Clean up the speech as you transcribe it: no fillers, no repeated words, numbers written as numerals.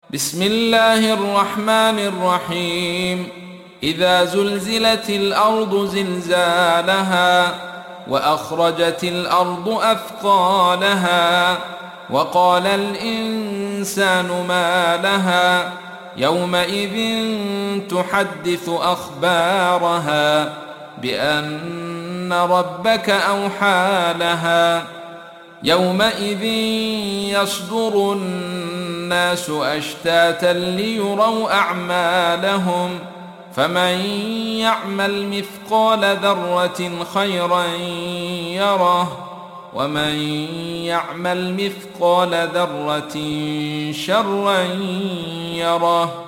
بسم الله الرحمن الرحيم. إذا زلزلت الأرض زلزالها وأخرجت الأرض أثقالها وقال الإنسان ما لها يومئذ تحدث أخبارها بأن ربك أوحى لها يومئذ يصدر الناس أشتاتا ليروا أعمالهم فمن يعمل مثقال ذرة خيرا يره ومن يعمل مثقال ذرة شرا يره.